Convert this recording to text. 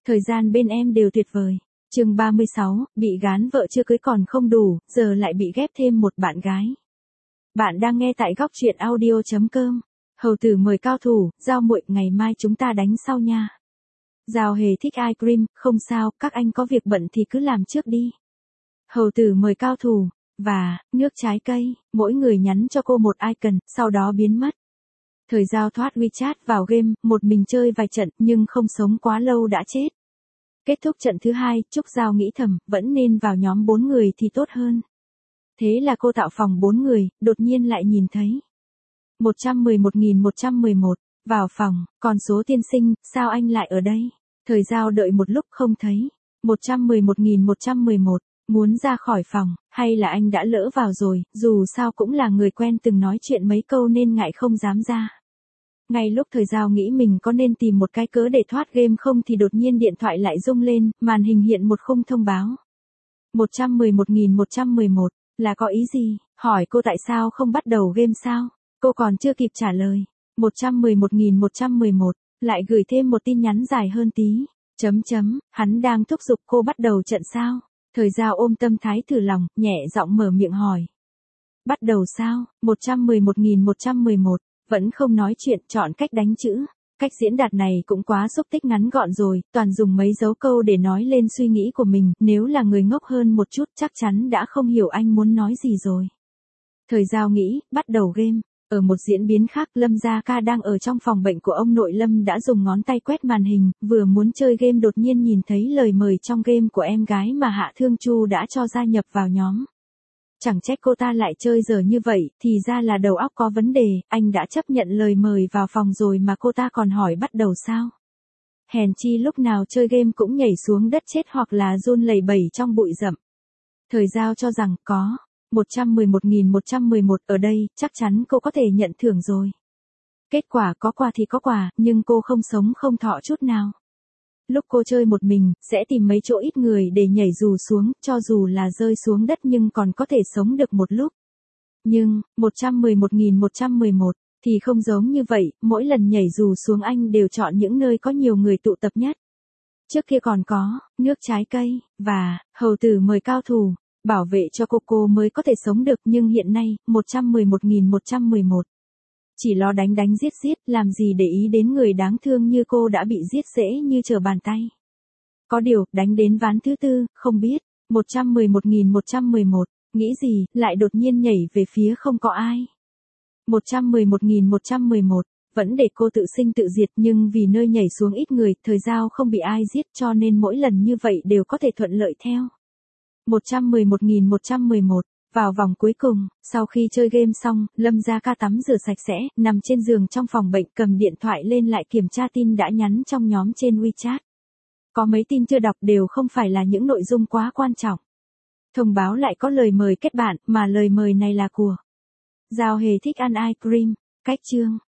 Thời gian bên em đều tuyệt vời. Chương 36, bị gán vợ chưa cưới còn không đủ, giờ lại bị ghép thêm một bạn gái. Bạn đang nghe tại góc truyện audio.com. Hầu tử mời cao thủ, Giao muội, ngày mai chúng ta đánh sau nha. Giao Hề thích ice cream, không sao, các anh có việc bận thì cứ làm trước đi. Hầu tử mời cao thủ, và, nước trái cây, mỗi người nhắn cho cô một icon, sau đó biến mất. Thời Giao thoát WeChat vào game, một mình chơi vài trận, nhưng không sống quá lâu đã chết. Kết thúc trận thứ 2, Trúc Giao nghĩ thầm, vẫn nên vào nhóm 4 người thì tốt hơn. Thế là cô tạo phòng 4 người, đột nhiên lại nhìn thấy 111.111, vào phòng, còn số tiên sinh, sao anh lại ở đây? Thời Giao đợi một lúc không thấy. 111.111, muốn ra khỏi phòng, hay là anh đã lỡ vào rồi, dù sao cũng là người quen từng nói chuyện mấy câu nên ngại không dám ra. Ngay lúc Thời Giao nghĩ mình có nên tìm một cái cớ để thoát game không thì đột nhiên điện thoại lại rung lên, màn hình hiện một khung thông báo. 111.111, là có ý gì? Hỏi cô tại sao không bắt đầu game sao? Cô còn chưa kịp trả lời. 111.111, lại gửi thêm một tin nhắn dài hơn tí. Hắn đang thúc giục cô bắt đầu trận sao? Thời Giao ôm tâm thái thử lòng, nhẹ giọng mở miệng hỏi. Bắt đầu sao? 111.111. Vẫn không nói chuyện, chọn cách đánh chữ. Cách diễn đạt này cũng quá xúc tích ngắn gọn rồi, toàn dùng mấy dấu câu để nói lên suy nghĩ của mình, nếu là người ngốc hơn một chút chắc chắn đã không hiểu anh muốn nói gì rồi. Thời Giao nghĩ, bắt đầu game. Ở một diễn biến khác, Lâm Gia Ca đang ở trong phòng bệnh của ông nội Lâm đã dùng ngón tay quét màn hình, vừa muốn chơi game đột nhiên nhìn thấy lời mời trong game của em gái mà Hạ Thương Chu đã cho gia nhập vào nhóm. Chẳng trách cô ta lại chơi giờ như vậy, thì ra là đầu óc có vấn đề, anh đã chấp nhận lời mời vào phòng rồi mà cô ta còn hỏi bắt đầu sao. Hèn chi lúc nào chơi game cũng nhảy xuống đất chết hoặc là run lẩy bẩy trong bụi rậm. Thời Giao cho rằng có 111.111 ở đây, chắc chắn cô có thể nhận thưởng rồi. Kết quả có quà thì có quà, nhưng cô không sống không thọ chút nào. Lúc cô chơi một mình, sẽ tìm mấy chỗ ít người để nhảy dù xuống, cho dù là rơi xuống đất nhưng còn có thể sống được một lúc. Nhưng, 111.111, thì không giống như vậy, mỗi lần nhảy dù xuống anh đều chọn những nơi có nhiều người tụ tập nhất. Trước kia còn có, nước trái cây, và, hầu tử mời cao thủ, bảo vệ cho cô mới có thể sống được nhưng hiện nay, 111.111. Chỉ lo đánh giết, làm gì để ý đến người đáng thương như cô đã bị giết dễ như trở bàn tay. Có điều, đánh đến ván thứ 4, không biết, 111.111, nghĩ gì, lại đột nhiên nhảy về phía không có ai. 111.111, vẫn để cô tự sinh tự diệt nhưng vì nơi nhảy xuống ít người, Thời Giao không bị ai giết cho nên mỗi lần như vậy đều có thể thuận lợi theo. 111.111. Vào vòng cuối cùng, sau khi chơi game xong, Lâm Gia Ca tắm rửa sạch sẽ, nằm trên giường trong phòng bệnh cầm điện thoại lên lại kiểm tra tin đã nhắn trong nhóm trên WeChat. Có mấy tin chưa đọc đều không phải là những nội dung quá quan trọng. Thông báo lại có lời mời kết bạn, mà lời mời này là của Giao Hề thích ăn ice cream. Cách chương